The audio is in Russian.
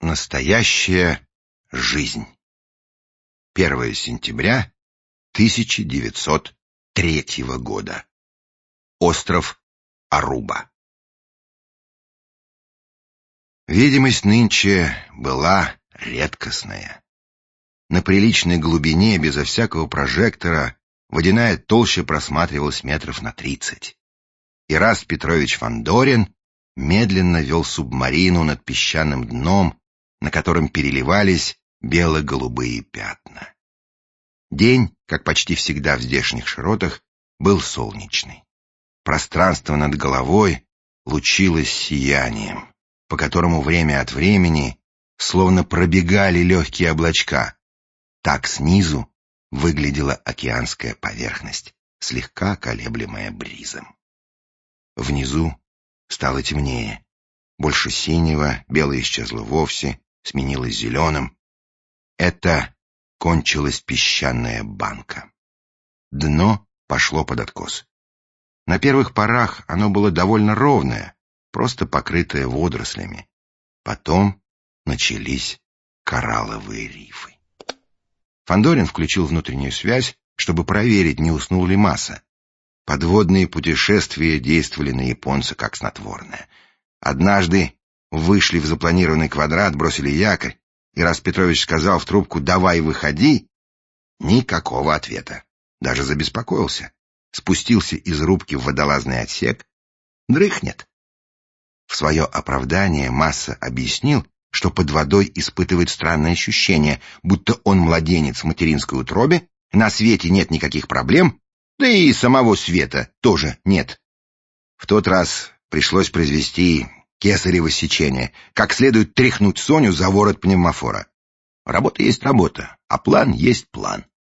Настоящая жизнь. 1 сентября 1903 года. Остров Аруба. Видимость нынче была редкостная. На приличной глубине, безо всякого прожектора, водяная толща просматривалась метров на 30. Ираст Петрович Фандорин медленно вел субмарину над песчаным дном, на котором переливались бело-голубые пятна. День, как почти всегда в здешних широтах, был солнечный. Пространство над головой лучилось сиянием, по которому время от времени словно пробегали легкие облачка. Так снизу выглядела океанская поверхность, слегка колеблемая бризом. Внизу стало темнее. Больше синего, белое исчезло вовсе, сменилось зеленым. Это кончилась песчаная банка. Дно пошло под откос. На первых порах оно было довольно ровное, просто покрытое водорослями. Потом начались коралловые рифы. Фандорин включил внутреннюю связь, чтобы проверить, не уснул ли Маса. Подводные путешествия действовали на японца как снотворное. Однажды вышли в запланированный квадрат, бросили якорь, и раз Петрович сказал в трубку «давай, выходи», никакого ответа. Даже забеспокоился. Спустился из рубки в водолазный отсек. Дрыхнет. В свое оправдание Масса объяснил, что под водой испытывает странное ощущение, будто он младенец в материнской утробе, на свете нет никаких проблем, да и самого света тоже нет. В тот раз пришлось произвести кесарево сечение, как следует тряхнуть Соню за ворот пневмофора. Работа есть работа, а план есть план.